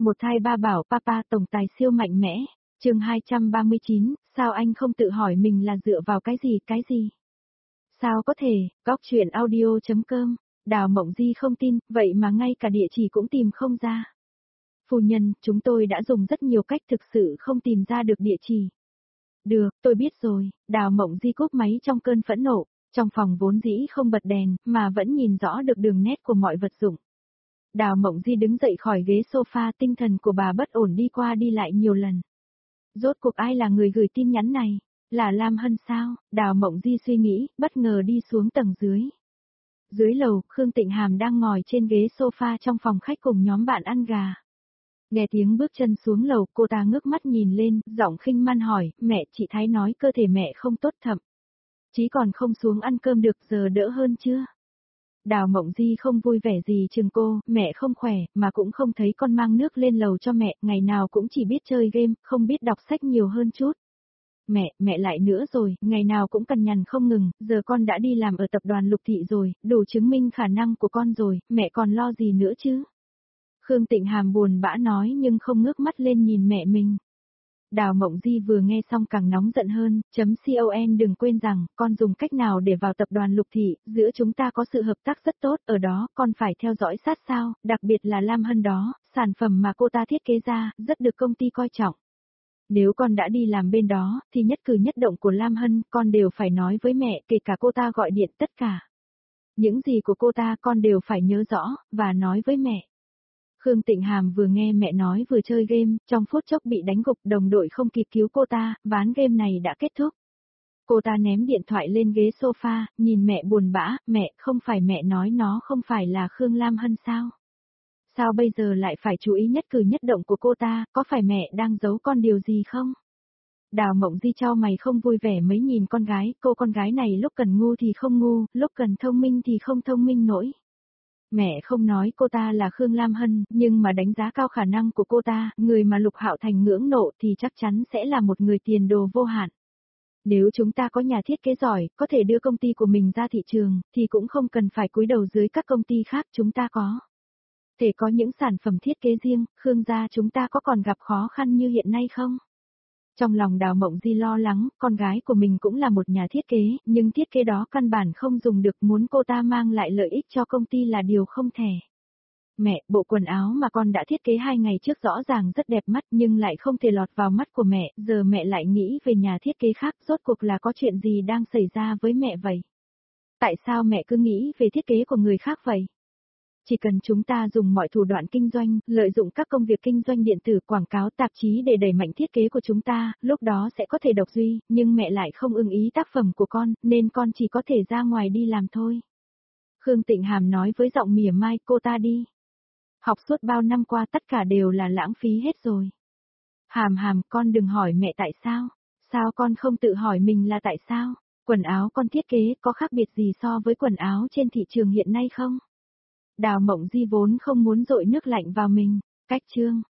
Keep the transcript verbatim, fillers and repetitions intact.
Một thai ba bảo papa tổng tài siêu mạnh mẽ, chương hai trăm ba mươi chín, sao anh không tự hỏi mình là dựa vào cái gì, cái gì? Sao có thể, góc chuyện audio.com, Đào Mộng Di không tin, vậy mà ngay cả địa chỉ cũng tìm không ra. Phu nhân, chúng tôi đã dùng rất nhiều cách thực sự không tìm ra được địa chỉ. Được, tôi biết rồi, Đào Mộng Di cúp máy trong cơn phẫn nộ, trong phòng vốn dĩ không bật đèn, mà vẫn nhìn rõ được đường nét của mọi vật dụng. Đào Mộng Di đứng dậy khỏi ghế sofa, tinh thần của bà bất ổn đi qua đi lại nhiều lần. Rốt cuộc ai là người gửi tin nhắn này? Là Lam Hân sao? Đào Mộng Di suy nghĩ, bất ngờ đi xuống tầng dưới. Dưới lầu, Khương Tịnh Hàm đang ngồi trên ghế sofa trong phòng khách cùng nhóm bạn ăn gà. Nghe tiếng bước chân xuống lầu, cô ta ngước mắt nhìn lên, giọng khinh man hỏi, mẹ, chị Thái nói cơ thể mẹ không tốt thậm chí còn không xuống ăn cơm được, giờ đỡ hơn chưa? Đào Mộng Di không vui vẻ gì chừng cô, mẹ không khỏe, mà cũng không thấy con mang nước lên lầu cho mẹ, ngày nào cũng chỉ biết chơi game, không biết đọc sách nhiều hơn chút. Mẹ, mẹ lại nữa rồi, ngày nào cũng cằn nhằn không ngừng, giờ con đã đi làm ở tập đoàn Lục Thị rồi, đủ chứng minh khả năng của con rồi, mẹ còn lo gì nữa chứ? Khương Tịnh Hàm buồn bã nói nhưng không ngước mắt lên nhìn mẹ mình. Đào Mộng Di vừa nghe xong càng nóng giận hơn, chấm con đừng quên rằng, con dùng cách nào để vào tập đoàn Lục Thị, giữa chúng ta có sự hợp tác rất tốt, ở đó, con phải theo dõi sát sao, đặc biệt là Lam Hân đó, sản phẩm mà cô ta thiết kế ra, rất được công ty coi trọng. Nếu con đã đi làm bên đó, thì nhất cử nhất động của Lam Hân, con đều phải nói với mẹ, kể cả cô ta gọi điện tất cả. Những gì của cô ta con đều phải nhớ rõ, và nói với mẹ. Khương Tịnh Hàm vừa nghe mẹ nói vừa chơi game, trong phút chốc bị đánh gục, đồng đội không kịp cứu cô ta, ván game này đã kết thúc. Cô ta ném điện thoại lên ghế sofa, nhìn mẹ buồn bã, mẹ, không phải mẹ nói nó không phải là Khương Lam Hân sao? Sao bây giờ lại phải chú ý nhất cử nhất động của cô ta, có phải mẹ đang giấu con điều gì không? Đào Mộng Di chau mày không vui vẻ mấy nhìn con gái, cô con gái này lúc cần ngu thì không ngu, lúc cần thông minh thì không thông minh nổi. Mẹ không nói cô ta là Khương Lam Hân, nhưng mà đánh giá cao khả năng của cô ta, người mà Lục Hạo Thành ngưỡng nộ thì chắc chắn sẽ là một người tiền đồ vô hạn. Nếu chúng ta có nhà thiết kế giỏi, có thể đưa công ty của mình ra thị trường, thì cũng không cần phải cúi đầu dưới các công ty khác chúng ta có. Thể có những sản phẩm thiết kế riêng, Khương gia chúng ta có còn gặp khó khăn như hiện nay không? Trong lòng Đào Mộng Di lo lắng, con gái của mình cũng là một nhà thiết kế, nhưng thiết kế đó căn bản không dùng được, muốn cô ta mang lại lợi ích cho công ty là điều không thể. Mẹ, bộ quần áo mà con đã thiết kế hai ngày trước rõ ràng rất đẹp mắt nhưng lại không thể lọt vào mắt của mẹ, giờ mẹ lại nghĩ về nhà thiết kế khác, rốt cuộc là có chuyện gì đang xảy ra với mẹ vậy? Tại sao mẹ cứ nghĩ về thiết kế của người khác vậy? Chỉ cần chúng ta dùng mọi thủ đoạn kinh doanh, lợi dụng các công việc kinh doanh điện tử, quảng cáo, tạp chí để đẩy mạnh thiết kế của chúng ta, lúc đó sẽ có thể độc duy, nhưng mẹ lại không ưng ý tác phẩm của con, nên con chỉ có thể ra ngoài đi làm thôi. Khương Tịnh Hàm nói với giọng mỉa mai, cô ta đi. Học suốt bao năm qua tất cả đều là lãng phí hết rồi. Hàm Hàm, con đừng hỏi mẹ tại sao, sao con không tự hỏi mình là tại sao, quần áo con thiết kế có khác biệt gì so với quần áo trên thị trường hiện nay không? Đào Mộng Di vốn không muốn dội nước lạnh vào mình, cách chương.